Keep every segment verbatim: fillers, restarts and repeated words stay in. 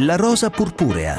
La rosa purpurea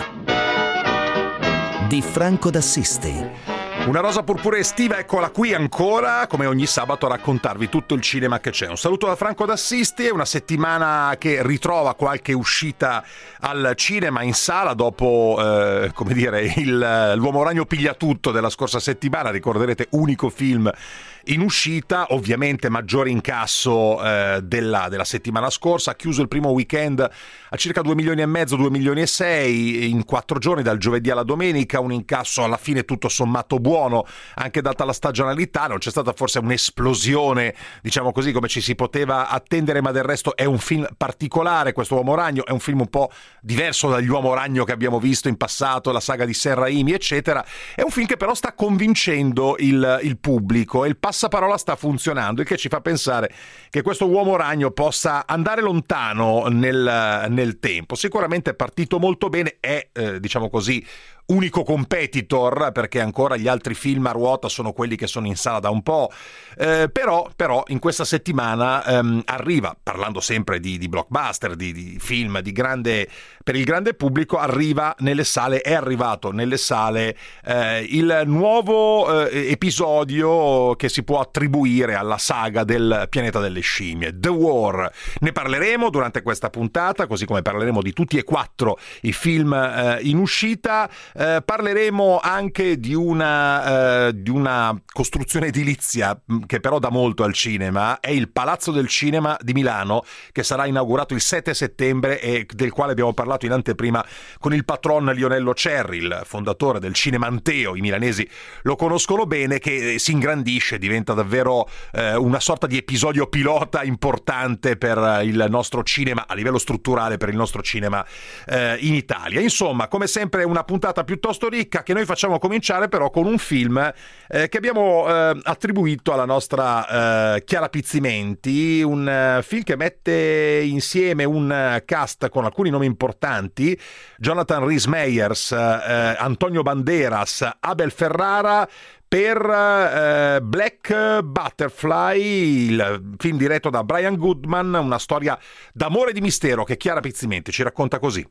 di Franco d'Assisti. Una rosa purpurea estiva, eccola qui ancora, come ogni sabato a raccontarvi tutto il cinema che c'è. Un saluto da Franco d'Assisti, è una settimana che ritrova qualche uscita al cinema in sala dopo, eh, come dire, il, l'Uomo Ragno piglia tutto della scorsa settimana, ricorderete, unico film in uscita, ovviamente maggiore incasso eh, della, della settimana scorsa, ha chiuso il primo weekend a circa due milioni e mezzo, due milioni e sei, in quattro giorni dal giovedì alla domenica, un incasso alla fine tutto sommato buono, anche data la stagionalità, non c'è stata forse un'esplosione, diciamo così, come ci si poteva attendere, ma del resto è un film particolare, questo Uomo Ragno, è un film un po' diverso dagli Uomo Ragno che abbiamo visto in passato, la saga di Sam Raimi, eccetera, è un film che però sta convincendo il, il pubblico e il passaparola sta funzionando, il che ci fa pensare che questo Uomo Ragno possa andare lontano nel, nel tempo. Sicuramente è partito molto bene, è eh, diciamo così unico competitor, perché ancora gli altri film a ruota sono quelli che sono in sala da un po', eh, però, però in questa settimana ehm, arriva, parlando sempre di, di blockbuster, di, di film di grande, per il grande pubblico, arriva nelle sale, è arrivato nelle sale eh, il nuovo eh, episodio che si può attribuire alla saga del pianeta delle scimmie, The War. Ne parleremo durante questa puntata, così come parleremo di tutti e quattro i film eh, in uscita. Eh, parleremo anche di una, eh, di una costruzione edilizia che però dà molto al cinema, è il Palazzo del Cinema di Milano, che sarà inaugurato il sette settembre e del quale abbiamo parlato in anteprima con il patron Lionello Cerri, il fondatore del Cinemanteo, i milanesi lo conoscono bene, che si ingrandisce, diventa davvero eh, una sorta di episodio pilota importante per il nostro cinema, a livello strutturale per il nostro cinema eh, in Italia. Insomma, come sempre una puntata piuttosto ricca, che noi facciamo cominciare però con un film eh, che abbiamo eh, attribuito alla nostra eh, Chiara Pizzimenti, un eh, film che mette insieme un eh, cast con alcuni nomi importanti: Jonathan Rhys Meyers, eh, Antonio Banderas, Abel Ferrara, per eh, Black Butterfly, il film diretto da Brian Goodman, una storia d'amore e di mistero che Chiara Pizzimenti ci racconta così.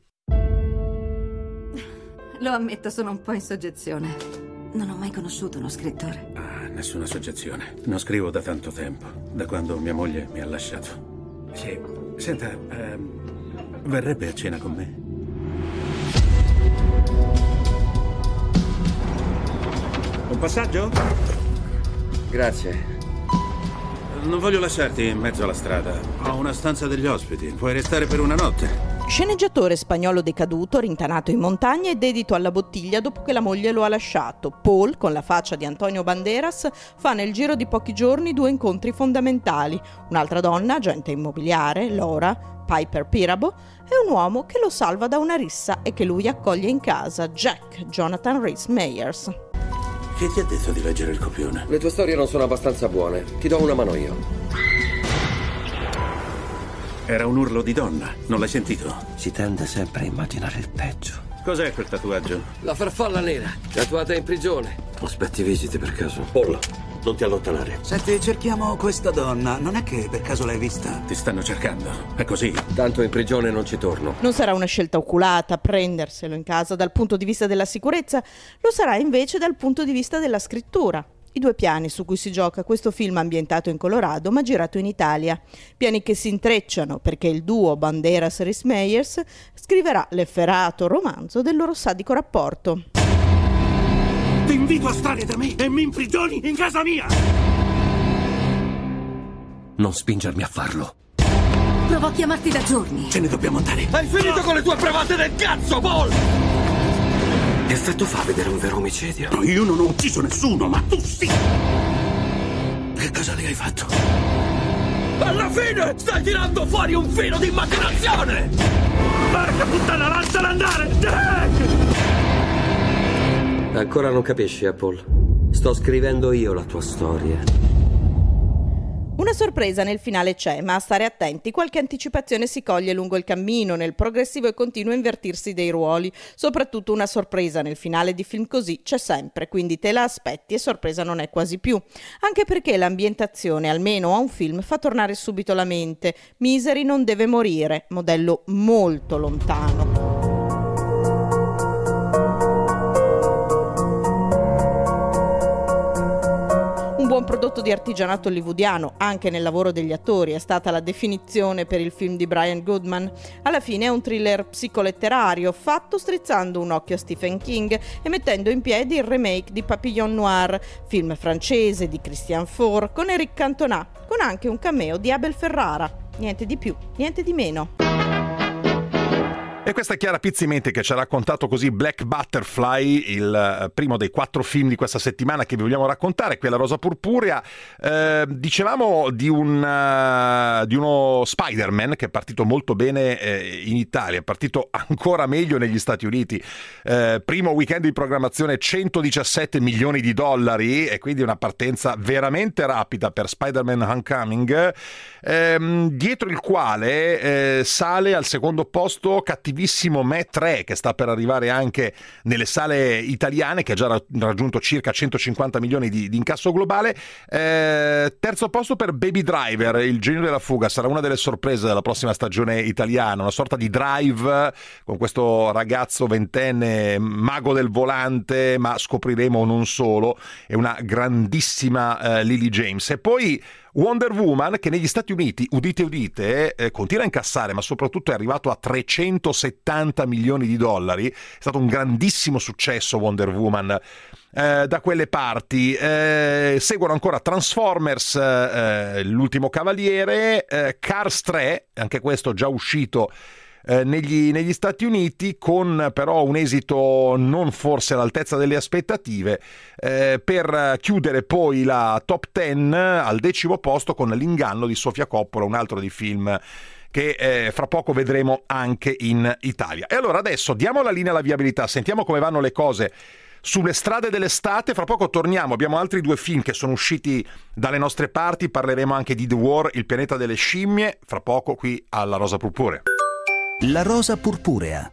Lo ammetto, sono un po' in soggezione. Non ho mai conosciuto uno scrittore. Ah, nessuna soggezione. Non scrivo da tanto tempo, da quando mia moglie mi ha lasciato. Sì, senta, ehm, verrebbe a cena con me? Un passaggio? Grazie. Non voglio lasciarti in mezzo alla strada. Ho una stanza degli ospiti. Puoi restare per una notte. Sceneggiatore spagnolo decaduto, rintanato in montagna e dedito alla bottiglia dopo che la moglie lo ha lasciato, Paul, con la faccia di Antonio Banderas, fa nel giro di pochi giorni due incontri fondamentali. Un'altra donna, agente immobiliare, Laura Piper Pirabo, e un uomo che lo salva da una rissa e che lui accoglie in casa, Jack Jonathan Rhys Meyers. Chi ti ha detto di leggere il copione? Le tue storie non sono abbastanza buone. Ti do una mano io. Era un urlo di donna, non l'hai sentito? Si tende sempre a immaginare il peggio. Cos'è quel tatuaggio? La farfalla nera, tatuata in prigione. Aspetti visite per caso? Paul, non ti allontanare. Senti, cerchiamo questa donna. Non è che per caso l'hai vista? Ti stanno cercando, è così? Tanto in prigione non ci torno. Non sarà una scelta oculata prenderselo in casa dal punto di vista della sicurezza, lo sarà invece dal punto di vista della scrittura. I due piani su cui si gioca questo film ambientato in Colorado ma girato in Italia. Piani che si intrecciano perché il duo Banderas-Rhys Meyers scriverà l'efferato romanzo del loro sadico rapporto. Ti invito a stare da me e mi imprigioni in casa mia! Non spingermi a farlo. Provo a chiamarti da giorni. Ce ne dobbiamo andare. Hai finito con le tue bravate del cazzo, Paul! Che effetto fa vedere un vero omicidio? No, io non ho ucciso nessuno, ma tu sì! Che cosa le hai fatto? Alla fine stai tirando fuori un filo di immaginazione! Porca puttana, lasciala andare! Jack! Ancora non capisci, eh, Paul? Sto scrivendo io la tua storia. Una sorpresa nel finale c'è, ma a stare attenti, qualche anticipazione si coglie lungo il cammino, nel progressivo e continuo invertirsi dei ruoli. Soprattutto una sorpresa nel finale di film così c'è sempre, quindi te la aspetti e sorpresa non è quasi più. Anche perché l'ambientazione, almeno a un film, fa tornare subito la mente. Misery non deve morire, modello molto lontano. buon prodotto di artigianato hollywoodiano, anche nel lavoro degli attori, è stata la definizione per il film di Brian Goodman. Alla fine è un thriller psicoletterario, fatto strizzando un occhio a Stephen King e mettendo in piedi il remake di Papillon Noir, film francese di Christian Faure, con Eric Cantona, con anche un cameo di Abel Ferrara. Niente di più, niente di meno. E questa è Chiara Pizzimenti che ci ha raccontato così Black Butterfly, il primo dei quattro film di questa settimana che vi vogliamo raccontare qui alla Rosa Purpurea. Eh, dicevamo di, un, uh, di uno Spider-Man che è partito molto bene eh, in Italia, è partito ancora meglio negli Stati Uniti. Eh, primo weekend di programmazione centodiciassette milioni di dollari e quindi una partenza veramente rapida per Spider-Man Homecoming, ehm, dietro il quale eh, sale al secondo posto Cattivissimo Me tre, che sta per arrivare anche nelle sale italiane, che ha già raggiunto circa centocinquanta milioni di, di incasso globale. Eh, terzo posto per Baby Driver, il genio della fuga, sarà una delle sorprese della prossima stagione italiana, una sorta di Drive con questo ragazzo ventenne mago del volante, ma scopriremo non solo, è una grandissima eh, Lily James. E poi Wonder Woman, che negli Stati Uniti, udite udite, eh, continua a incassare, ma soprattutto è arrivato a trecentosettanta milioni di dollari. È stato un grandissimo successo Wonder Woman eh, da quelle parti. Eh, seguono ancora Transformers, eh, l'ultimo cavaliere, eh, Cars tre, anche questo già uscito Eh, negli, negli Stati Uniti, con però un esito non forse all'altezza delle aspettative, eh, per chiudere poi la top dieci al decimo posto con L'inganno di Sofia Coppola, un altro di film che eh, fra poco vedremo anche in Italia. E allora adesso diamo la linea alla viabilità, sentiamo come vanno le cose sulle strade dell'estate. Fra poco torniamo, abbiamo altri due film che sono usciti dalle nostre parti, parleremo anche di The War, il pianeta delle scimmie, fra poco qui alla Rosa Purpurea. La Rosa Purpurea.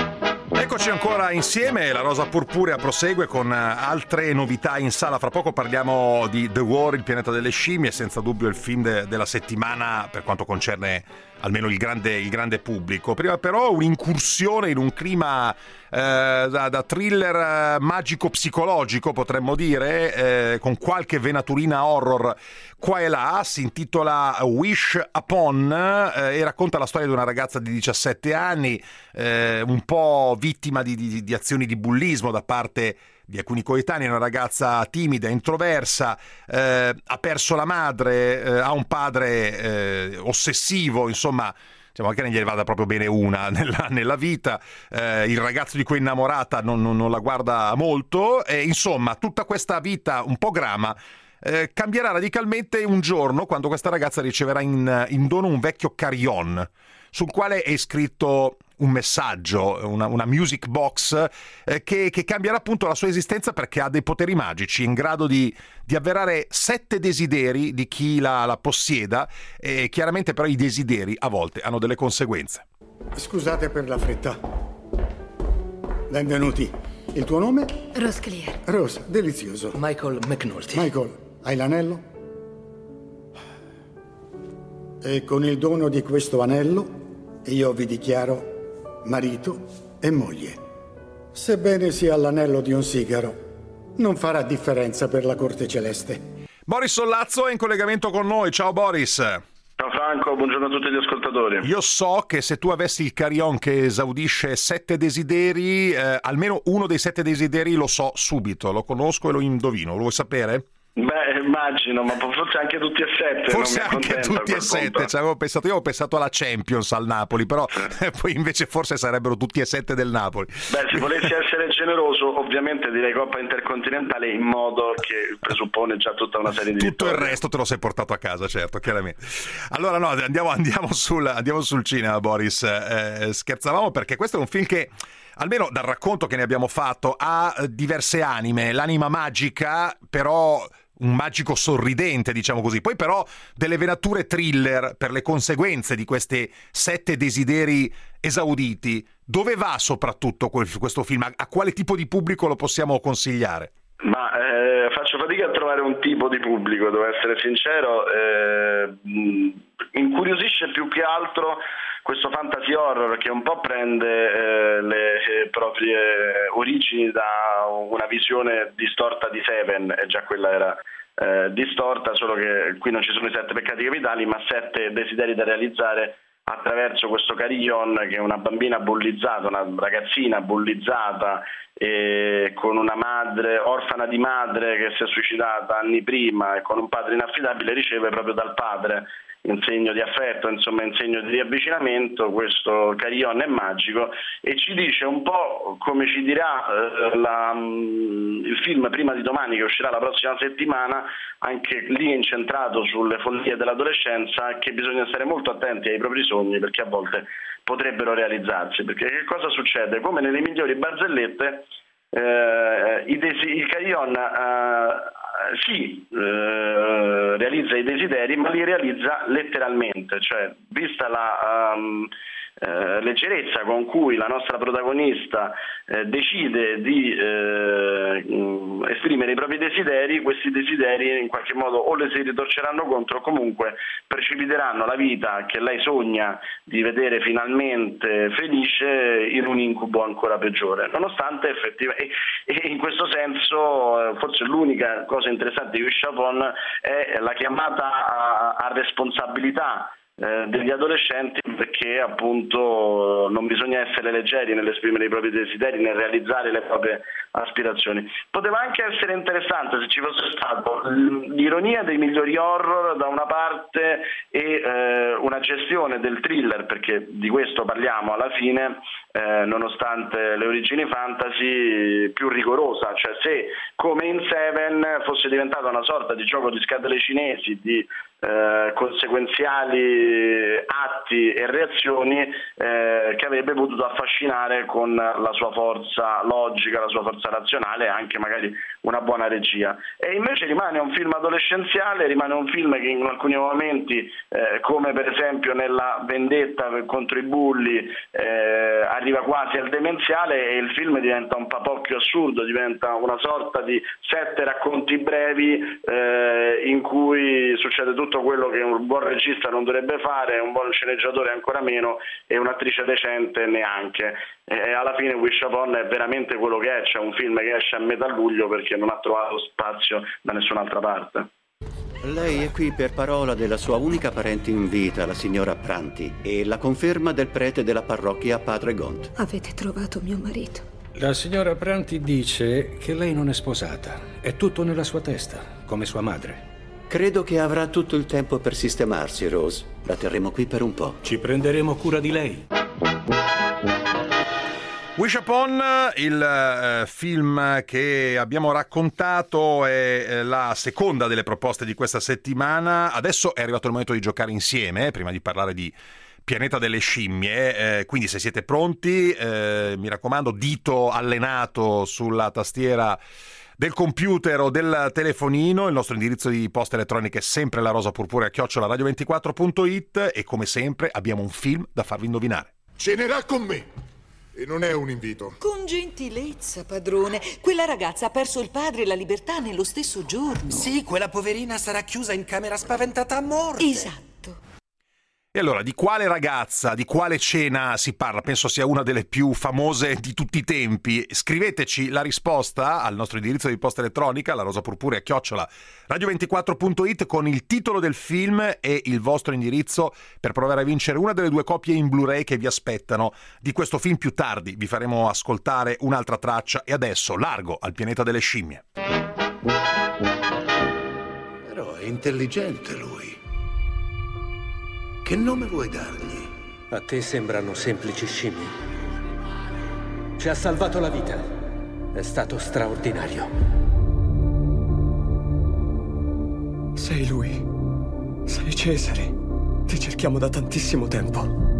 Eccoci ancora insieme, la Rosa Purpurea prosegue con altre novità in sala. Fra poco parliamo di The War, il pianeta delle scimmie, senza dubbio il film de- della settimana per quanto concerne almeno il grande, il grande pubblico. Prima però un'incursione in un clima eh, da, da thriller magico-psicologico, potremmo dire, eh, con qualche venaturina horror qua e là. Si intitola Wish Upon eh, e racconta la storia di una ragazza di diciassette anni, eh, un po' vittima di, di, di azioni di bullismo da parte di alcuni coetanei, una ragazza timida, introversa, eh, ha perso la madre, eh, ha un padre eh, ossessivo, insomma, diciamo che non gli vada proprio bene una nella, nella vita, eh, il ragazzo di cui è innamorata non, non, non la guarda molto, e insomma tutta questa vita un po' grama eh, cambierà radicalmente un giorno quando questa ragazza riceverà in, in dono un vecchio carillon sul quale è scritto un messaggio, una, una music box eh, che, che cambierà appunto la sua esistenza, perché ha dei poteri magici in grado di, di avverare sette desideri di chi la, la possieda, e chiaramente però i desideri a volte hanno delle conseguenze. Scusate per la fretta. Benvenuti. Il tuo nome? Rose Clear. Rose, delizioso. Michael McNulty. Michael, hai l'anello? E con il dono di questo anello io vi dichiaro marito e moglie. Sebbene sia l'anello di un sigaro, non farà differenza per la corte celeste. Boris Sollazzo è in collegamento con noi. Ciao Boris. Ciao Franco, buongiorno a tutti gli ascoltatori. Io so che se tu avessi il carillon che esaudisce sette desideri, eh, almeno uno dei sette desideri lo so subito, lo conosco e lo indovino. Lo vuoi sapere? Beh, immagino, ma forse anche tutti e sette. Forse anche tutti e sette, cioè, avevo pensato, io avevo pensato alla Champions al Napoli, però eh. poi invece forse sarebbero tutti e sette del Napoli. Beh, se volessi essere generoso, ovviamente direi Coppa Intercontinentale, in modo che presuppone già tutta una serie di tutto vittorie. Il resto te lo sei portato a casa, certo, chiaramente. Allora no, andiamo, andiamo, sul, andiamo sul cinema, Boris. Eh, scherzavamo perché questo è un film che, almeno dal racconto che ne abbiamo fatto, ha diverse anime, l'anima magica, però un magico sorridente, diciamo così, poi però delle venature thriller per le conseguenze di questi sette desideri esauditi. Dove va soprattutto questo film? A quale tipo di pubblico lo possiamo consigliare? Ma eh, faccio fatica a trovare un tipo di pubblico, devo essere sincero. Eh, incuriosisce più che altro questo fantasy horror che un po' prende eh, le proprie origini da una visione distorta di Seven, e già quella era eh, distorta, solo che qui non ci sono i sette peccati capitali, ma sette desideri da realizzare attraverso questo Carillon, che è una bambina bullizzata, una ragazzina bullizzata, e con una madre orfana di madre che si è suicidata anni prima e con un padre inaffidabile, riceve proprio dal padre, in segno di affetto, insomma in segno di riavvicinamento, questo Carillon è magico, e ci dice un po', come ci dirà eh, la, il film Prima di domani, che uscirà la prossima settimana, anche lì incentrato sulle follie dell'adolescenza, che bisogna stare molto attenti ai propri sogni, perché a volte potrebbero realizzarsi. Perché che cosa succede? Come nelle migliori barzellette, eh, i desi- il Carillon eh, sì, eh, realizza i desideri, ma li realizza letteralmente, cioè vista la um, eh, leggerezza con cui la nostra protagonista eh, decide di eh, mh, esprimere i propri desideri, questi desideri in qualche modo o le si ritorceranno contro, o comunque precipiteranno la vita che lei sogna di vedere finalmente felice in un incubo ancora peggiore, nonostante effettivamente, e, e in questo senso forse l'unica cosa interessante di Wish Upon è la chiamata a, a responsabilità eh, degli adolescenti, perché appunto non bisogna essere leggeri nell'esprimere i propri desideri, nel realizzare le proprie aspirazioni. Poteva anche essere interessante se ci fosse stato l'ironia dei migliori horror da una parte e eh, una gestione del thriller, perché di questo parliamo alla fine, eh, nonostante le origini fantasy, più rigorosa, cioè se come in Seven fosse diventata una sorta di gioco di scatole cinesi, di eh, conseguenziali atti e reazioni eh, che avrebbe potuto affascinare con la sua forza logica, la sua forza razionale e anche magari una buona regia. E invece rimane un film adolescenziale, rimane un film che in alcuni momenti, eh, come per esempio nella vendetta contro i bulli, eh, arriva quasi al demenziale, e il film diventa un papocchio assurdo, diventa una sorta di sette racconti brevi eh, in cui succede tutto quello che un buon regista non dovrebbe fare, un buon sceneggiatore ancora meno, e un'attrice decente neanche. E alla fine Wish Upon è veramente quello che è, cioè un film che esce a metà luglio perché non ha trovato spazio da nessun'altra parte. Lei è qui per parola della sua unica parente in vita, la signora Pranti, e la conferma del prete della parrocchia, padre Gont. Avete trovato mio marito? La signora Pranti dice che lei non è sposata. È tutto nella sua testa, come sua madre. Credo che avrà tutto il tempo per sistemarsi, Rose. La terremo qui per un po'. Ci prenderemo cura di lei. Wish Upon, il eh, film che abbiamo raccontato, è eh, la seconda delle proposte di questa settimana. Adesso è arrivato il momento di giocare insieme, eh, prima di parlare di Pianeta delle scimmie, eh, quindi se siete pronti, eh, mi raccomando, dito allenato sulla tastiera del computer o del telefonino. Il nostro indirizzo di posta elettronica è sempre la rosa purpurea chiocciola radio ventiquattro punto it, e come sempre abbiamo un film da farvi indovinare. Cenerà con me. E non è un invito. Con gentilezza, padrone. Quella ragazza ha perso il padre e la libertà nello stesso giorno. Sì, quella poverina sarà chiusa in camera spaventata a morte. Esatto. E allora, di quale ragazza, di quale cena si parla? Penso sia una delle più famose di tutti i tempi. Scriveteci la risposta al nostro indirizzo di posta elettronica, la rosa purpurea chiocciola radio ventiquattro punto it, con il titolo del film e il vostro indirizzo per provare a vincere una delle due copie in Blu-ray che vi aspettano di questo film. Più tardi vi faremo ascoltare un'altra traccia, e adesso largo al pianeta delle scimmie. Però è intelligente lui. Che nome vuoi dargli? A te sembrano semplici scimmie. Ci ha salvato la vita. È stato straordinario. Sei lui. Sei Cesare. Ti cerchiamo da tantissimo tempo.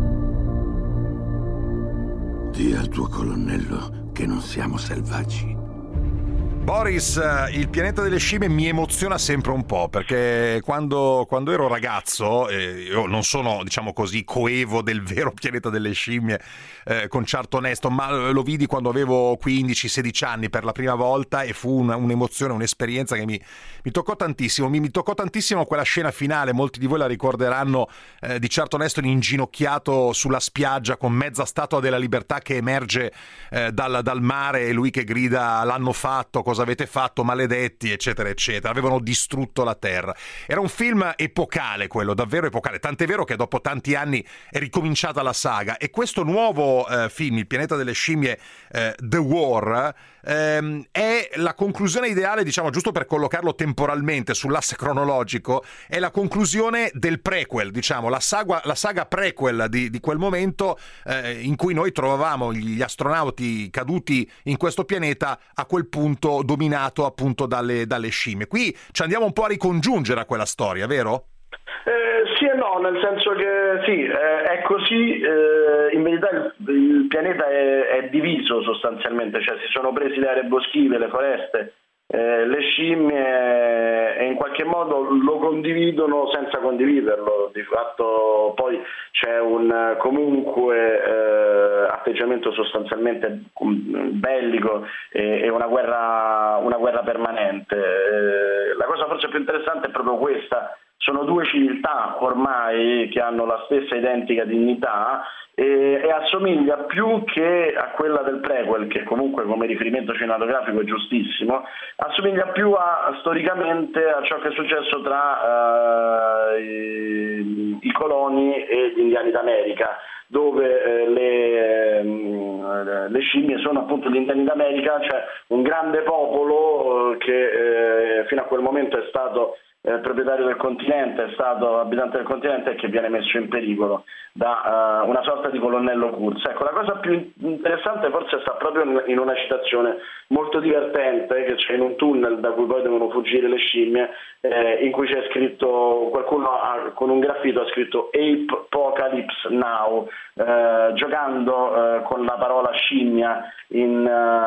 Dì al tuo colonnello che non siamo selvaggi. Boris, il pianeta delle scimmie mi emoziona sempre un po', perché quando, quando ero ragazzo, eh, io non sono, diciamo così, coevo del vero pianeta delle scimmie eh, con Charlton Heston, ma lo vidi quando avevo quindici sedici anni per la prima volta, e fu una, un'emozione, un'esperienza che mi, mi toccò tantissimo. Mi, mi toccò tantissimo quella scena finale, molti di voi la ricorderanno, eh, di Charlton Heston inginocchiato sulla spiaggia con mezza statua della libertà che emerge eh, dal, dal mare, e lui che grida "l'hanno fatto", cosa avete fatto, maledetti, eccetera, eccetera. Avevano distrutto la Terra. Era un film epocale quello, davvero epocale, tant'è vero che dopo tanti anni è ricominciata la saga, e questo nuovo eh, film, Il pianeta delle scimmie, eh, The War, ehm, è la conclusione ideale, diciamo, giusto per collocarlo temporalmente sull'asse cronologico, è la conclusione del prequel, diciamo, la saga, la saga prequel di, di quel momento eh, in cui noi trovavamo gli astronauti caduti in questo pianeta, a quel punto dominato appunto dalle, dalle scimmie. Qui ci andiamo un po' a ricongiungere a quella storia, vero? Eh, sì e no, nel senso che sì, eh, è così, eh, in verità il, il pianeta è, è diviso sostanzialmente, cioè si sono presi le aree boschive, le foreste, eh, le scimmie, e in qualche modo lo condividono senza condividerlo. Di fatto poi c'è un comunque eh, atteggiamento sostanzialmente bellico e, e una guerra, una guerra permanente. Eh, la cosa forse più interessante è proprio questa. Sono due civiltà ormai che hanno la stessa identica dignità e, e assomiglia più che a quella del prequel, che comunque come riferimento cinematografico è giustissimo, assomiglia più a, storicamente a ciò che è successo tra uh, i, i coloni e gli indiani d'America, dove eh, le, eh, le scimmie sono appunto gli indiani d'America, cioè un grande popolo eh, che eh, fino a quel momento è stato Eh, proprietario del continente, è stato abitante del continente e che viene messo in pericolo da uh, una sorta di colonnello Kurz. Ecco, la cosa più interessante forse sta proprio in una citazione molto divertente che c'è in un tunnel da cui poi devono fuggire le scimmie, eh, in cui c'è scritto, qualcuno ha, con un graffito ha scritto Ape Apocalypse Now, eh, giocando eh, con la parola scimmia in,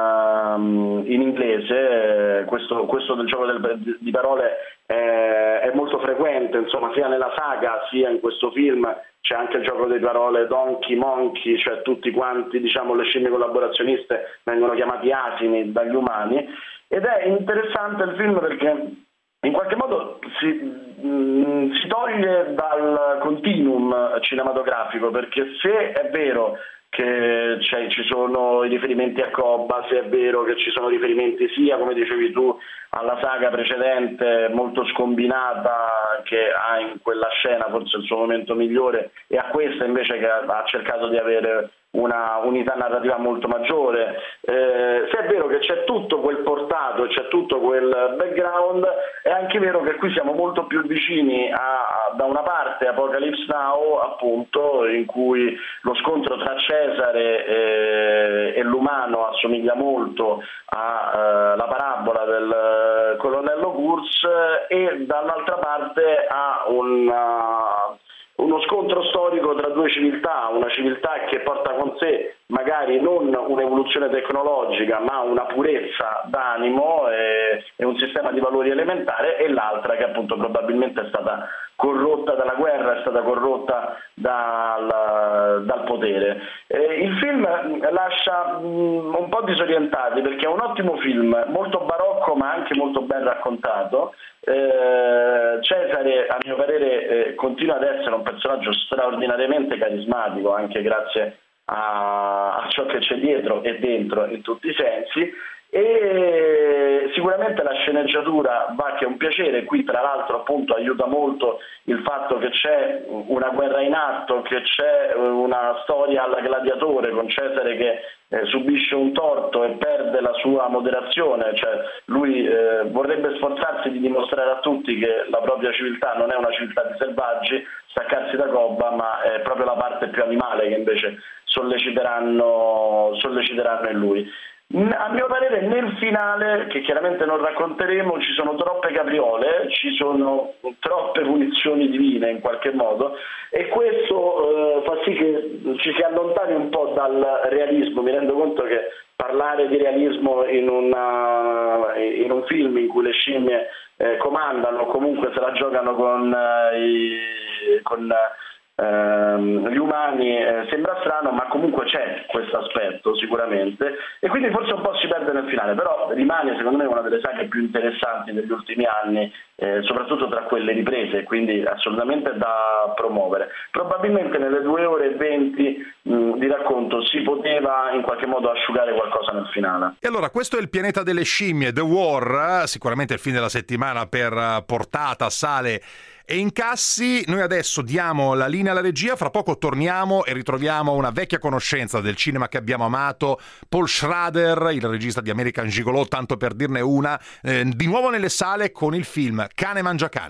uh, in inglese. Eh, questo, questo del gioco del, di parole è, è molto frequente, insomma, sia nella saga sia in questo film. C'è anche il gioco di parole donkey, monkey, cioè tutti quanti, diciamo, le scimmie collaborazioniste vengono chiamati asini dagli umani, ed è interessante il film perché in qualche modo si, mh, si toglie dal continuum cinematografico, perché se è vero che cioè, ci sono i riferimenti a Cobba, se è vero che ci sono riferimenti sia, come dicevi tu, alla saga precedente molto scombinata che ha in quella scena forse il suo momento migliore, e a questa invece che ha cercato di avere una unità narrativa molto maggiore, eh, se è vero che c'è tutto quel portato e c'è tutto quel background, è anche vero che qui siamo molto più vicini a, a da una parte Apocalypse Now, appunto, in cui lo scontro tra Cesare e, e l'umano assomiglia molto alla uh, parabola del uh, colonnello Kurz, e dall'altra parte a un uh, uno scontro storico tra due civiltà, una civiltà che porta con sé magari non un'evoluzione tecnologica ma una purezza d'animo e, e un sistema di valori elementare, e l'altra che appunto probabilmente è stata corrotta dalla guerra, è stata corrotta dal, dal potere. Eh, il film lascia mh, un po' disorientati perché è un ottimo film, molto barocco ma anche molto ben raccontato. Eh, Cesare, a mio parere, eh, continua ad essere un personaggio straordinariamente carismatico, anche grazie a, a ciò che c'è dietro e dentro in tutti i sensi, e sicuramente la sceneggiatura va che è un piacere. Qui tra l'altro appunto aiuta molto il fatto che c'è una guerra in atto, che c'è una storia alla gladiatore con Cesare che eh, subisce un torto e perde la sua moderazione, cioè lui eh, vorrebbe sforzarsi di dimostrare a tutti che la propria civiltà non è una civiltà di selvaggi, staccarsi da Cobba, ma è proprio la parte più animale che invece solleciteranno, solleciteranno in lui. A mio parere nel finale, che chiaramente non racconteremo, ci sono troppe capriole, ci sono troppe punizioni divine in qualche modo, e questo eh, fa sì che ci si allontani un po' dal realismo. Mi rendo conto che parlare di realismo in, una, in un film in cui le scimmie eh, comandano, comunque se la giocano con, eh, i, con Uh, gli umani eh, sembra strano, ma comunque c'è questo aspetto sicuramente, e quindi forse un po' si perde nel finale, però rimane secondo me una delle saghe più interessanti degli ultimi anni eh, soprattutto tra quelle riprese, quindi assolutamente da promuovere. Probabilmente nelle due ore e venti mh, di racconto si poteva in qualche modo asciugare qualcosa nel finale. E allora, questo è Il pianeta delle scimmie, The War, sicuramente il film della settimana per portata, sale e incassi. Noi adesso diamo la linea alla regia, fra poco torniamo e ritroviamo una vecchia conoscenza del cinema che abbiamo amato, Paul Schrader, il regista di American Gigolo, tanto per dirne una, eh, di nuovo nelle sale con il film Cane mangia cane.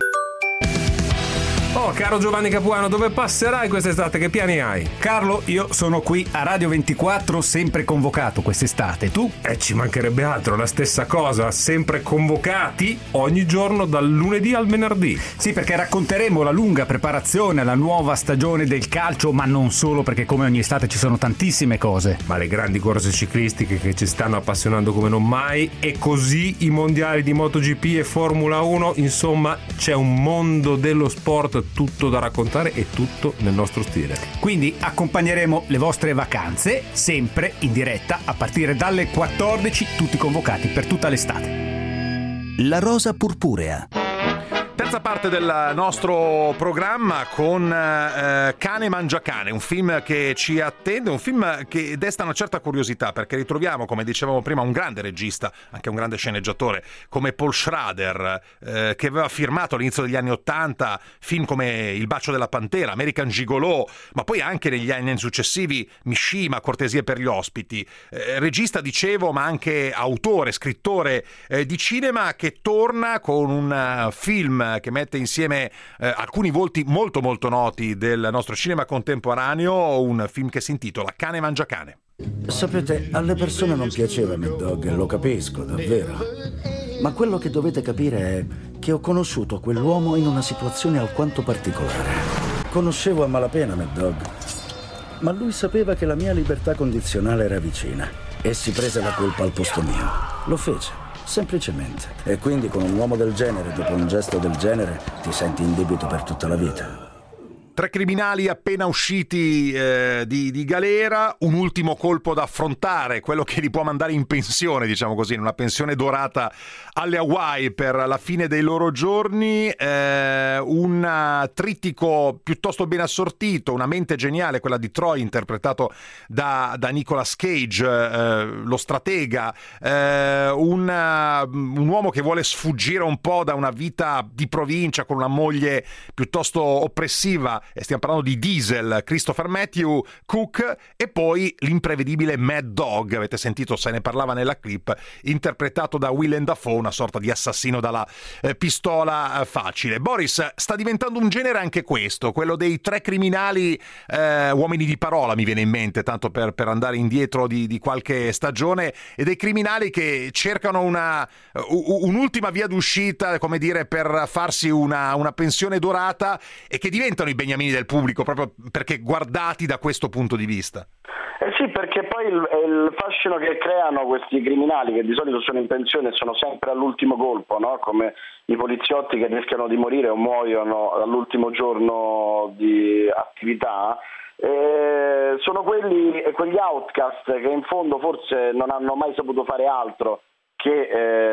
Oh, caro Giovanni Capuano, dove passerai quest'estate? Che piani hai? Carlo, io sono qui a Radio ventiquattro, sempre convocato quest'estate. Tu? Eh, ci mancherebbe altro, la stessa cosa, sempre convocati ogni giorno dal lunedì al venerdì. Sì, perché racconteremo la lunga preparazione alla nuova stagione del calcio, ma non solo, perché come ogni estate ci sono tantissime cose. Ma le grandi corse ciclistiche che ci stanno appassionando come non mai, e così i mondiali di MotoGP e Formula uno, insomma c'è un mondo dello sport tutto da raccontare e tutto nel nostro stile. Quindi accompagneremo le vostre vacanze sempre in diretta a partire dalle quattordici, tutti convocati per tutta l'estate. La rosa purpurea. Terza parte del nostro programma con eh, Cane mangia cane, un film che ci attende, un film che desta una certa curiosità, perché ritroviamo, come dicevamo prima, un grande regista, anche un grande sceneggiatore come Paul Schrader, eh, che aveva firmato all'inizio degli anni Ottanta film come Il bacio della pantera, American Gigolo, ma poi anche negli anni successivi Mishima, Cortesie per gli ospiti. Eh, regista, dicevo, ma anche autore, scrittore eh, di cinema, che torna con un uh, film che mette insieme eh, alcuni volti molto molto noti del nostro cinema contemporaneo, un film che si intitola Cane mangia cane. Sapete, alle persone non piaceva Mad Dog, lo capisco, davvero. Ma quello che dovete capire è che ho conosciuto quell'uomo in una situazione alquanto particolare. Conoscevo a malapena Mad Dog, ma lui sapeva che la mia libertà condizionale era vicina e si prese la colpa al posto mio. Lo fece. Semplicemente. E quindi con un uomo del genere, dopo un gesto del genere, ti senti in debito per tutta la vita. Tre criminali appena usciti eh, di, di galera, un ultimo colpo da affrontare, quello che li può mandare in pensione, diciamo così, in una pensione dorata alle Hawaii per la fine dei loro giorni, eh, un trittico piuttosto ben assortito, una mente geniale, quella di Troy, interpretato da, da Nicolas Cage, eh, lo stratega, eh, una, un uomo che vuole sfuggire un po' da una vita di provincia con una moglie piuttosto oppressiva. E stiamo parlando di Diesel, Christopher Matthew Cook, e poi l'imprevedibile Mad Dog, avete sentito, se ne parlava nella clip, interpretato da Willem Dafoe, una sorta di assassino dalla eh, pistola eh, facile. Boris, sta diventando un genere anche questo, quello dei tre criminali eh, uomini di parola, mi viene in mente, tanto per, per andare indietro di, di qualche stagione, e dei criminali che cercano una un'ultima via d'uscita, come dire, per farsi una, una pensione dorata, e che diventano i beniamini del pubblico proprio perché guardati da questo punto di vista. Eh sì, perché poi il, il fascino che creano questi criminali, che di solito sono in pensione e sono sempre all'ultimo colpo, no? Come i poliziotti che rischiano di morire o muoiono all'ultimo giorno di attività, eh, sono quelli, quegli outcast che in fondo forse non hanno mai saputo fare altro che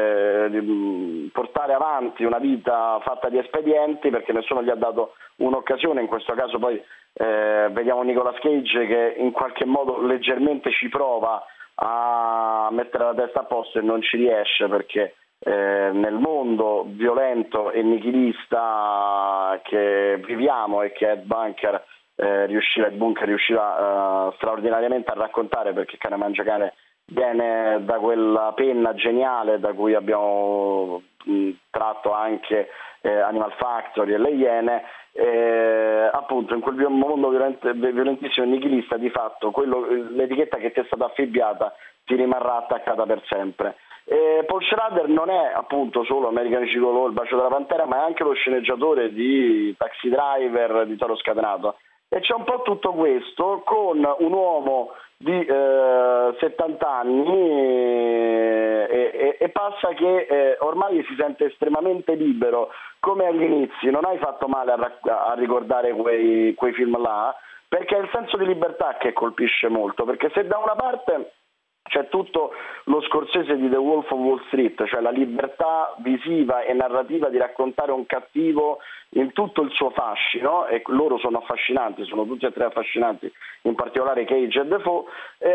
eh, portare avanti una vita fatta di espedienti, perché nessuno gli ha dato un'occasione. In questo caso poi eh, vediamo Nicolas Cage che in qualche modo leggermente ci prova a mettere la testa a posto e non ci riesce, perché eh, nel mondo violento e nichilista che viviamo e che Ed Bunker eh, riusciva, Ed Bunker riusciva eh, straordinariamente a raccontare, perché Cane mangia cane viene da quella penna geniale da cui abbiamo mh, tratto anche eh, Animal Factory e Le Iene, eh, appunto in quel mondo violent- violentissimo e nichilista, di fatto quello, l'etichetta che ti è stata affibbiata ti rimarrà attaccata per sempre. E Paul Schrader non è appunto solo American Gigolo, Il bacio della pantera, ma è anche lo sceneggiatore di Taxi Driver, di Toro Scatenato, e c'è un po' tutto questo con un uomo di eh, settanta anni e, e, e passa che eh, ormai si sente estremamente libero come agli inizi. Non hai fatto male a, a ricordare quei, quei film là, perché è il senso di libertà che colpisce molto, perché se da una parte C'è tutto lo Scorsese di The Wolf of Wall Street, cioè la libertà visiva e narrativa di raccontare un cattivo in tutto il suo fascino, e loro sono affascinanti, sono tutti e tre affascinanti, in particolare Cage e Defoe.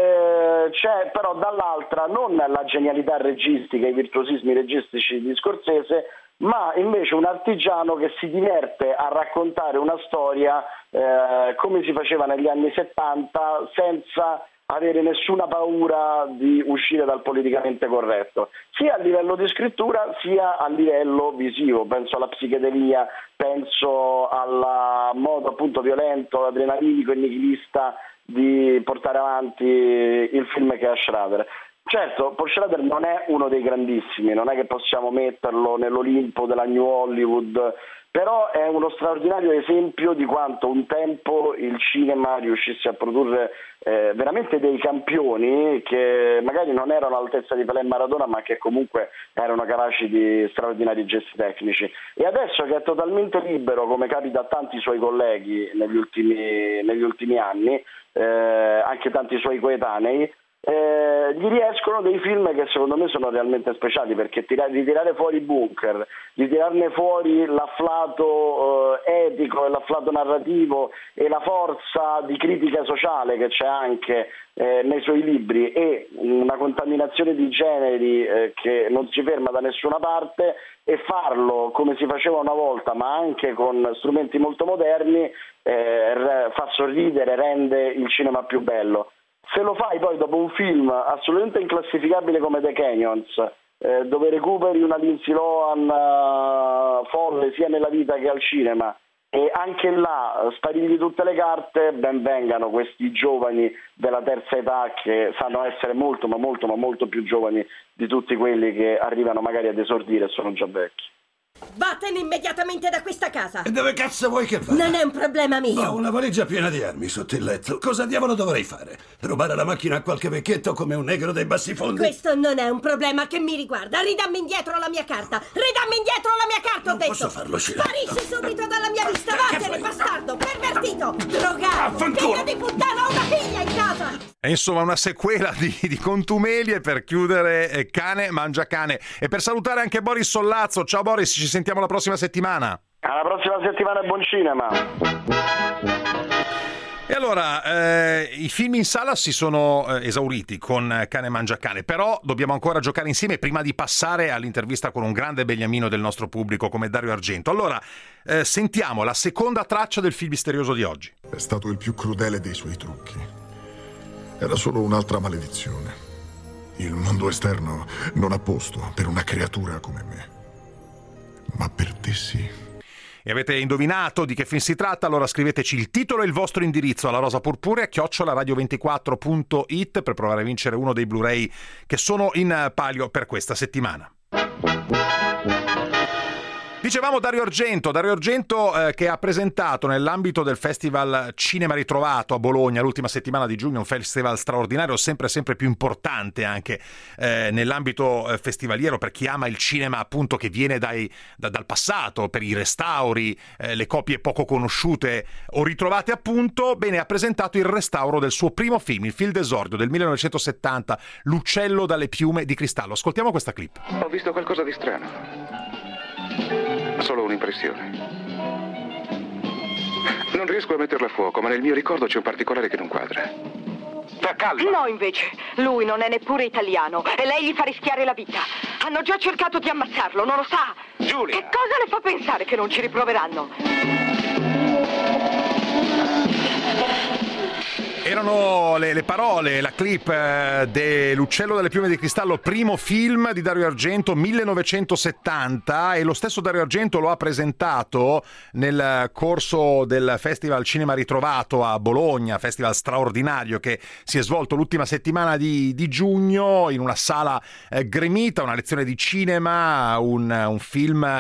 Eh, c'è però dall'altra non la genialità registica, i virtuosismi registici di Scorsese, ma invece un artigiano che si diverte a raccontare una storia eh, come si faceva negli anni settanta, senza avere nessuna paura di uscire dal politicamente corretto, sia a livello di scrittura sia a livello visivo. Penso alla psichedelia, penso al modo appunto violento, adrenalinico e nichilista di portare avanti il film che è Schrader. Certo, Paul Schrader non è uno dei grandissimi, non è che possiamo metterlo nell'Olimpo della New Hollywood, però è uno straordinario esempio di quanto un tempo il cinema riuscisse a produrre eh, veramente dei campioni che magari non erano all'altezza di Pelé e Maradona, ma che comunque erano capaci di straordinari gesti tecnici. E adesso che è totalmente libero, come capita a tanti suoi colleghi negli ultimi, negli ultimi anni, eh, anche tanti suoi coetanei, Eh, gli riescono dei film che secondo me sono realmente speciali, perché tira- di tirare fuori i bunker, di tirarne fuori l'afflato eh, etico e l'afflato narrativo e la forza di critica sociale che c'è anche eh, nei suoi libri, e una contaminazione di generi eh, che non si ferma da nessuna parte, e farlo come si faceva una volta ma anche con strumenti molto moderni eh, fa sorridere, rende il cinema più bello. Se lo fai poi dopo un film assolutamente inclassificabile come The Canyons, eh, dove recuperi una Lindsay Lohan uh, folle sia nella vita che al cinema, e anche là sparigli tutte le carte, ben vengano questi giovani della terza età che sanno essere molto ma molto ma molto più giovani di tutti quelli che arrivano magari ad esordire e sono già vecchi. Vattene immediatamente da questa casa! E dove cazzo vuoi che vada? Non è un problema mio! Ho una valigia piena di armi sotto il letto. Cosa diavolo dovrei fare? Rubare la macchina a qualche vecchietto come un negro dei bassifondi? Questo non è un problema che mi riguarda. Ridammi indietro la mia carta! Ridammi indietro la mia carta, ho non detto! Posso farlo, Sheila. Sparisci subito dalla mia vista! Vattene, bastardo! Pervertito! Drogato! Figlio di puttana, ho una figlia in casa! E insomma una sequela di, di contumelie per chiudere eh, Cane mangia cane. E per salutare anche Boris Sollazzo. Ciao Boris, ci sentiamo la prossima settimana. Alla prossima settimana e buon cinema. E allora, eh, i film in sala si sono eh, esauriti con Cane mangia cane, però dobbiamo ancora giocare insieme prima di passare all'intervista con un grande beniamino del nostro pubblico come Dario Argento. Allora, eh, sentiamo la seconda traccia del film misterioso di oggi. È stato il più crudele dei suoi trucchi. Era solo un'altra maledizione. Il mondo esterno non ha posto per una creatura come me. Ma per te sì. E avete indovinato di che film si tratta? Allora scriveteci il titolo e il vostro indirizzo alla rosa purpurea chiocciola radio ventiquattro punto it per provare a vincere uno dei Blu-ray che sono in palio per questa settimana. Dicevamo Dario Argento, Dario Argento eh, che ha presentato nell'ambito del Festival Cinema Ritrovato a Bologna l'ultima settimana di giugno, un festival straordinario, sempre sempre più importante anche eh, nell'ambito eh, festivaliero per chi ama il cinema appunto che viene dai, da, dal passato, per i restauri, eh, le copie poco conosciute o ritrovate appunto. Bene, ha presentato il restauro del suo primo film, il film d'esordio del millenovecentosettanta, L'uccello dalle piume di cristallo. Ascoltiamo questa clip. Ho visto qualcosa di strano. Solo un'impressione. Non riesco a metterla a fuoco, ma nel mio ricordo c'è un particolare che non quadra. Sta calma! No, invece, lui non è neppure italiano e lei gli fa rischiare la vita. Hanno già cercato di ammazzarlo, non lo sa? Giulia! Che cosa le fa pensare che non ci riproveranno? Erano le, le parole, la clip eh, dell'Uccello dalle piume di cristallo, primo film di Dario Argento, millenovecentosettanta, e lo stesso Dario Argento lo ha presentato nel corso del Festival Cinema Ritrovato a Bologna, festival straordinario che si è svolto l'ultima settimana di, di giugno in una sala eh, gremita, una lezione di cinema, un, un film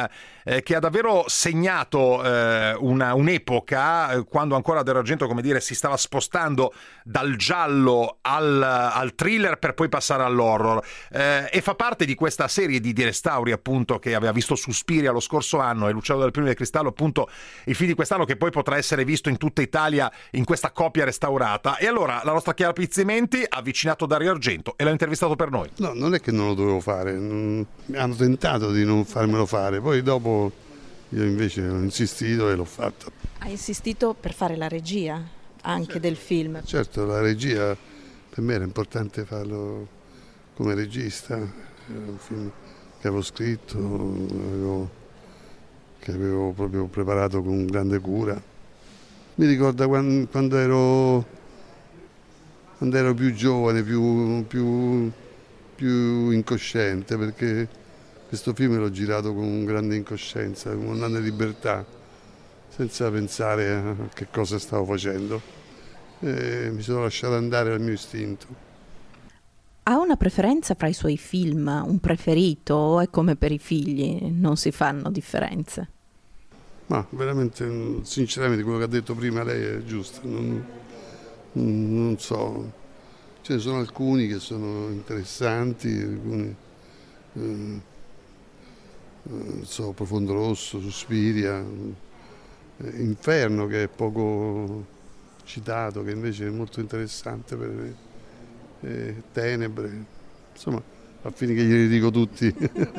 eh, che ha davvero segnato eh, una, un'epoca, eh, quando ancora Dario Argento, come dire, si stava spostando dal giallo al, al thriller per poi passare all'horror, eh, e fa parte di questa serie di, di restauri appunto che aveva visto Suspiria lo scorso anno e L'Uccello del Primo del Cristallo appunto il film di quest'anno, che poi potrà essere visto in tutta Italia in questa coppia restaurata. E allora la nostra Chiara Pizzimenti ha avvicinato Dario Argento e l'ha intervistato per noi. No, non è che non lo dovevo fare, non... hanno tentato di non farmelo fare, poi dopo io invece ho insistito e l'ho fatto. Hai insistito per fare la regia anche certo. del film? Certo, la regia per me era importante farlo come regista, era un film che avevo scritto, avevo, che avevo proprio preparato con grande cura. Mi ricorda quando, quando ero quando ero più giovane, più, più, più incosciente, perché questo film l'ho girato con grande incoscienza, con una grande libertà, senza pensare a che cosa stavo facendo. E mi sono lasciato andare al mio istinto. Ha una preferenza fra i suoi film, un preferito, o è come per i figli, non si fanno differenze? Ma veramente, sinceramente, quello che ha detto prima lei è giusto. Non, non so, ce ne sono alcuni che sono interessanti, alcuni, eh, non so, Profondo Rosso, Suspiria, eh, Inferno, che è poco citato, che invece è molto interessante per me, eh, Tenebre, insomma, a fine che glieli dico tutti.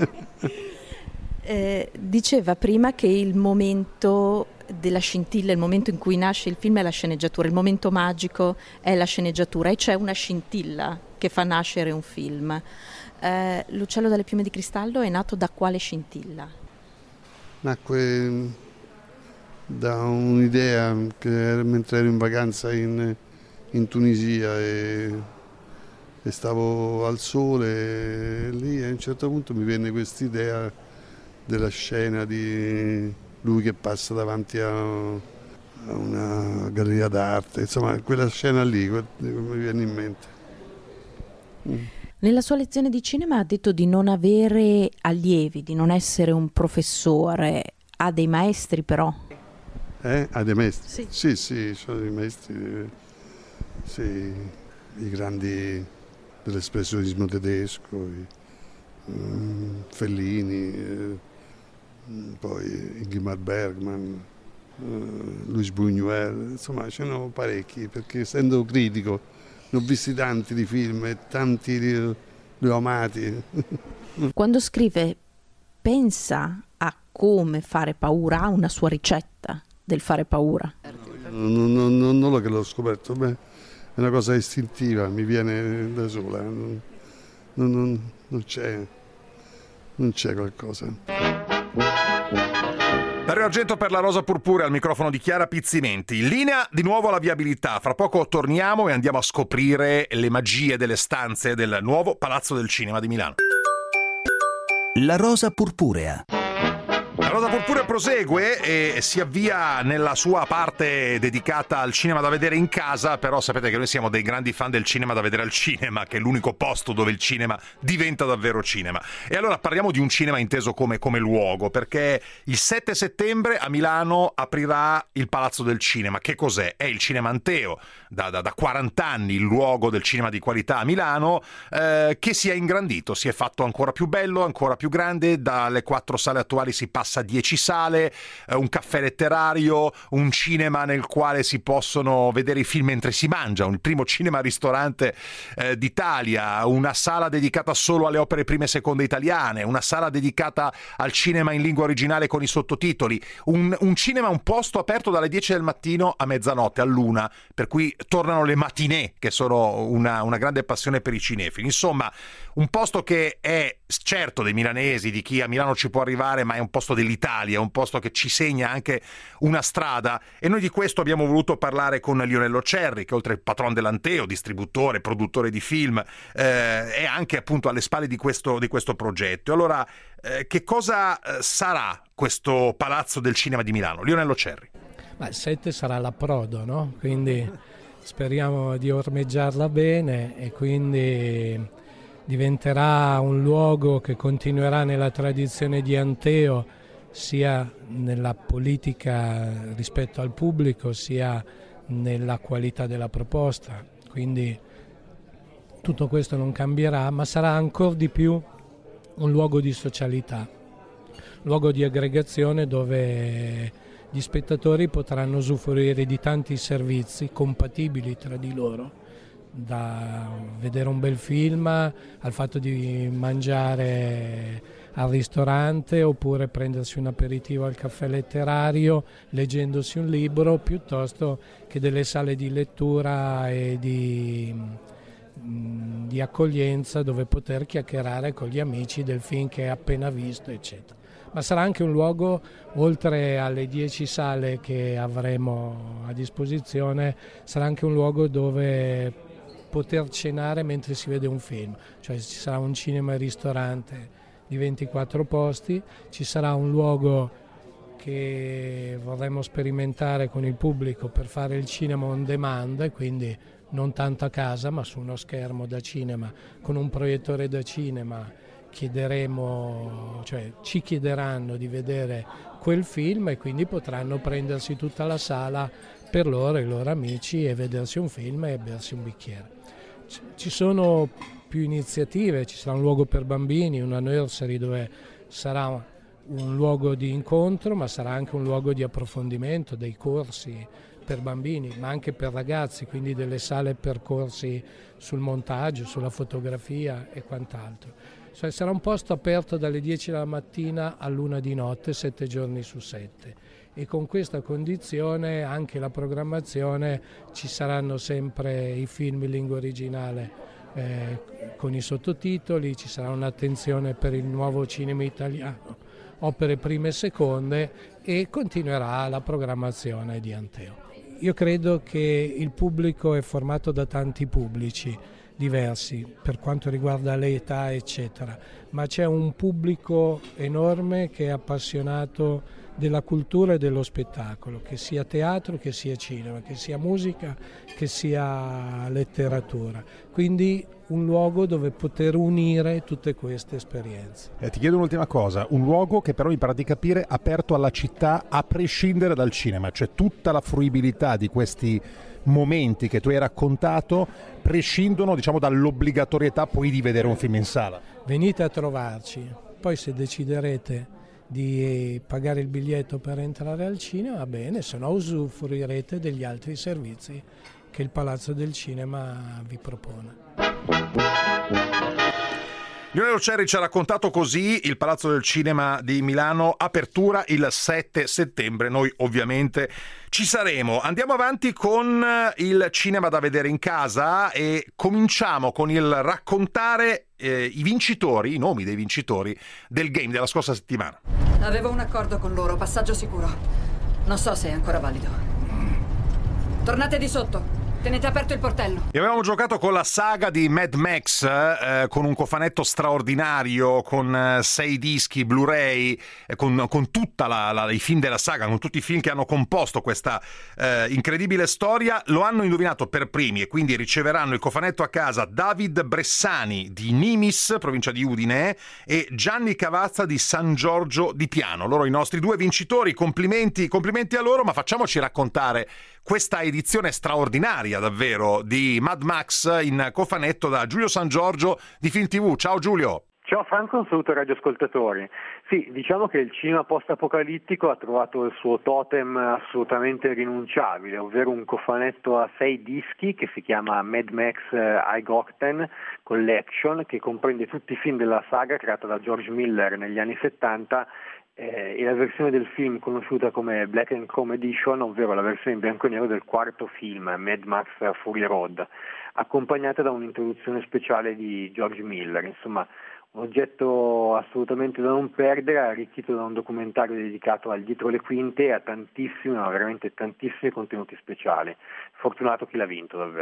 Eh, diceva prima che il momento della scintilla, il momento in cui nasce il film è la sceneggiatura, il momento magico è la sceneggiatura, e c'è una scintilla che fa nascere un film. Eh, L'Uccello dalle piume di cristallo è nato da quale scintilla? Nacque da un'idea che mentre ero in vacanza in, in Tunisia e, e stavo al sole e lì, a un certo punto mi venne quest'idea della scena di lui che passa davanti a, a una galleria d'arte, insomma quella scena lì mi viene in mente. Mm. Nella sua lezione di cinema ha detto di non avere allievi, di non essere un professore. Ha dei maestri però? Eh? Ha dei maestri? Sì, sì, sì, sono dei maestri, sì, i grandi dell'espressionismo tedesco, i, um, Fellini, eh, poi Ingmar Bergman, uh, Luis Buñuel, insomma ce ne sono parecchi, perché essendo critico ne ho visti tanti di film e tanti li, li ho amati. Quando scrive pensa a come fare paura, ha una sua ricetta del fare paura? Non, non, non, non lo che l'ho scoperto, beh, è una cosa istintiva, mi viene da sola, non, non, non, c'è, non c'è qualcosa. Dario Argento per La Rosa Purpurea, al microfono di Chiara Pizzimenti. In linea di nuovo la viabilità. Fra poco torniamo e andiamo a scoprire le magie delle stanze del nuovo Palazzo del Cinema di Milano. La Rosa Purpurea. La Rosa Purpurea prosegue e si avvia nella sua parte dedicata al cinema da vedere in casa, però sapete che noi siamo dei grandi fan del cinema da vedere al cinema, che è l'unico posto dove il cinema diventa davvero cinema. E allora parliamo di un cinema inteso come, come luogo, perché il sette settembre a Milano aprirà il Palazzo del Cinema. Che cos'è? È il Cinema Anteo, da, da, da quaranta anni il luogo del cinema di qualità a Milano, eh, che si è ingrandito, si è fatto ancora più bello, ancora più grande. Dalle quattro sale attuali si passa a dieci sale, un caffè letterario, un cinema nel quale si possono vedere i film mentre si mangia, il primo cinema-ristorante eh, d'Italia, una sala dedicata solo alle opere prime e seconde italiane, una sala dedicata al cinema in lingua originale con i sottotitoli, un, un cinema, un posto aperto dalle dieci del mattino a mezzanotte, all'una, per cui tornano le matinée, che sono una, una grande passione per i cinefili. Insomma, un posto che è certo dei milanesi, di chi a Milano ci può arrivare, ma è un posto dell'Italia, è un posto che ci segna anche una strada, e noi di questo abbiamo voluto parlare con Lionello Cerri, che oltre il patron dell'Anteo, distributore, produttore di film, eh, è anche appunto alle spalle di questo, di questo progetto. Allora, eh, che cosa sarà questo Palazzo del Cinema di Milano? Lionello Cerri. Ma il sette sarà l'approdo, no? Quindi speriamo di ormeggiarla bene e quindi diventerà un luogo che continuerà nella tradizione di Anteo sia nella politica rispetto al pubblico, sia nella qualità della proposta. Quindi tutto questo non cambierà, ma sarà ancora di più un luogo di socialità, luogo di aggregazione dove gli spettatori potranno usufruire di tanti servizi compatibili tra di loro, da vedere un bel film al fatto di mangiare al ristorante oppure prendersi un aperitivo al caffè letterario leggendosi un libro, piuttosto che delle sale di lettura e di, di accoglienza dove poter chiacchierare con gli amici del film che hai appena visto, eccetera. Ma sarà anche un luogo, oltre alle dieci sale che avremo a disposizione, sarà anche un luogo dove poter cenare mentre si vede un film, cioè ci sarà un cinema e ristorante di ventiquattro posti, ci sarà un luogo che vorremmo sperimentare con il pubblico per fare il cinema on demand, quindi non tanto a casa ma su uno schermo da cinema, con un proiettore da cinema chiederemo, cioè ci chiederanno di vedere quel film e quindi potranno prendersi tutta la sala per loro e i loro amici e vedersi un film e bersi un bicchiere. Ci sono più iniziative, ci sarà un luogo per bambini, una nursery dove sarà un luogo di incontro ma sarà anche un luogo di approfondimento, dei corsi per bambini ma anche per ragazzi, quindi delle sale per corsi sul montaggio, sulla fotografia e quant'altro. Cioè sarà un posto aperto dalle dieci della mattina all'una di notte, sette giorni su sette. E con questa condizione anche la programmazione, ci saranno sempre i film in lingua originale eh, con i sottotitoli, ci sarà un'attenzione per il nuovo cinema italiano, opere prime e seconde, e continuerà la programmazione di Anteo. Io credo che il pubblico è formato da tanti pubblici diversi per quanto riguarda l'età eccetera, ma c'è un pubblico enorme che è appassionato della cultura e dello spettacolo, che sia teatro, che sia cinema, che sia musica, che sia letteratura. Quindi un luogo dove poter unire tutte queste esperienze. Eh, ti chiedo un'ultima cosa, un luogo che però mi pare di capire aperto alla città a prescindere dal cinema, cioè tutta la fruibilità di questi momenti che tu hai raccontato prescindono, diciamo, dall'obbligatorietà poi di vedere un film in sala. Venite a trovarci, poi se deciderete di pagare il biglietto per entrare al cinema, va bene, se no usufruirete degli altri servizi che il Palazzo del Cinema vi propone. Lionel Cerri ci ha raccontato così il Palazzo del Cinema di Milano, apertura il sette settembre, noi ovviamente ci saremo. Andiamo avanti con il cinema da vedere in casa e cominciamo con il raccontare eh, i vincitori, i nomi dei vincitori del game della scorsa settimana. Avevo un accordo con loro, passaggio sicuro. Non so se è ancora valido. Tornate di sotto. Tenete aperto il portello. E avevamo giocato con la saga di Mad Max, eh, con un cofanetto straordinario, con eh, sei dischi Blu-ray, eh, con, con tutta la, la, i film della saga, con tutti i film che hanno composto questa eh, incredibile storia. Lo hanno indovinato per primi e quindi riceveranno il cofanetto a casa David Bressani di Nimis, provincia di Udine, e Gianni Cavazza di San Giorgio di Piano. Loro i nostri due vincitori, complimenti, complimenti a loro, ma facciamoci raccontare questa edizione straordinaria davvero di Mad Max in cofanetto da Giulio San Giorgio di Film tivù. Ciao Giulio. Ciao Franco, un saluto ai radioascoltatori. Sì, diciamo che il cinema post-apocalittico ha trovato il suo totem assolutamente irrinunciabile, ovvero un cofanetto a sei dischi che si chiama Mad Max High Octane Collection, che comprende tutti i film della saga creata da George Miller negli anni settanta eh, e la versione del film conosciuta come Black and Chrome Edition, ovvero la versione in bianco e nero del quarto film, Mad Max Fury Road, accompagnata da un'introduzione speciale di George Miller. Insomma, un oggetto assolutamente da non perdere, arricchito da un documentario dedicato al dietro le quinte e a tantissimi, ma veramente tantissimi contenuti speciali. Fortunato chi l'ha vinto, davvero.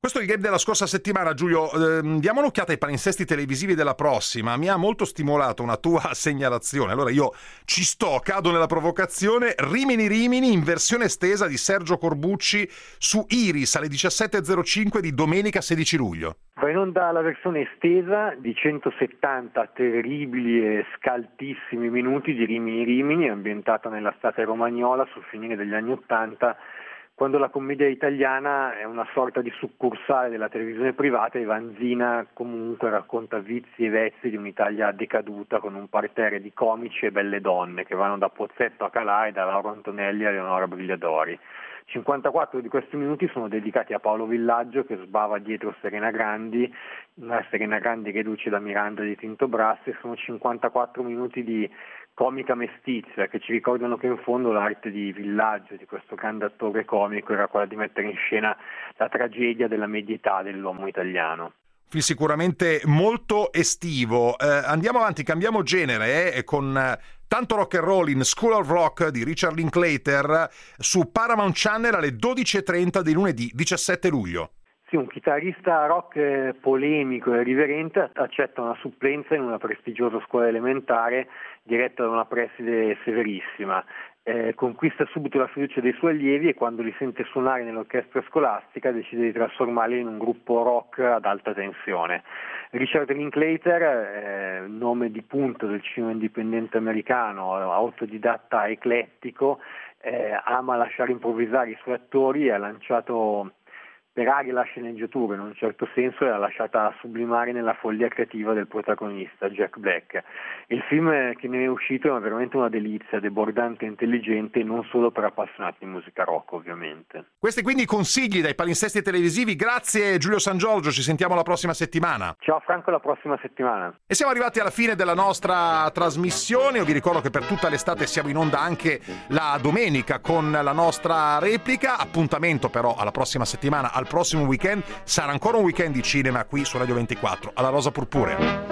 Questo è il game della scorsa settimana, Giulio. Eh, diamo un'occhiata ai palinsesti televisivi della prossima. Mi ha molto stimolato una tua segnalazione. Allora io ci sto, cado nella provocazione. Rimini Rimini in versione estesa di Sergio Corbucci su Iris alle diciassette e zero cinque di domenica sedici luglio. Va in onda la versione estesa di centosettanta terribili e scaltissimi minuti di Rimini Rimini, ambientata nella state romagnola sul finire degli anni Ottanta, quando la commedia italiana è una sorta di succursale della televisione privata e Vanzina comunque racconta vizi e vezzi di un'Italia decaduta con un parterre di comici e belle donne che vanno da Pozzetto a Calà e da Lauro Antonelli a Leonora Brigliadori. cinquantaquattro di questi minuti sono dedicati a Paolo Villaggio che sbava dietro Serena Grandi, una Serena Grandi reduce da Miranda di Tinto Brass, e sono cinquantaquattro minuti di comica mestizia che ci ricordano che in fondo l'arte di Villaggio, di questo grande attore comico, era quella di mettere in scena la tragedia della medietà dell'uomo italiano. Film sicuramente molto estivo. Eh, andiamo avanti, cambiamo genere eh, con eh, tanto rock and roll in School of Rock di Richard Linklater su Paramount Channel alle dodici e trenta di lunedì diciassette luglio. Sì, un chitarrista rock polemico e irriverente accetta una supplenza in una prestigiosa scuola elementare diretta da una preside severissima. Eh, conquista subito la fiducia dei suoi allievi e quando li sente suonare nell'orchestra scolastica decide di trasformarli in un gruppo rock ad alta tensione. Richard Linklater, eh, nome di punta del cinema indipendente americano, autodidatta eclettico, eh, ama lasciare improvvisare i suoi attori e ha lanciato per aria la sceneggiatura in un certo senso e l'ha lasciata sublimare nella follia creativa del protagonista Jack Black. Il film che ne è uscito è veramente una delizia, debordante e intelligente, non solo per appassionati di musica rock ovviamente. Questi quindi i consigli dai palinsesti televisivi. Grazie Giulio San Giorgio, ci sentiamo la prossima settimana. Ciao Franco, la prossima settimana. E siamo arrivati alla fine della nostra trasmissione. Io vi ricordo che per tutta l'estate siamo in onda anche la domenica con la nostra replica. Appuntamento però alla prossima settimana, al prossimo weekend. Sarà ancora un weekend di cinema qui su Radio ventiquattro alla Rosa Purpurea.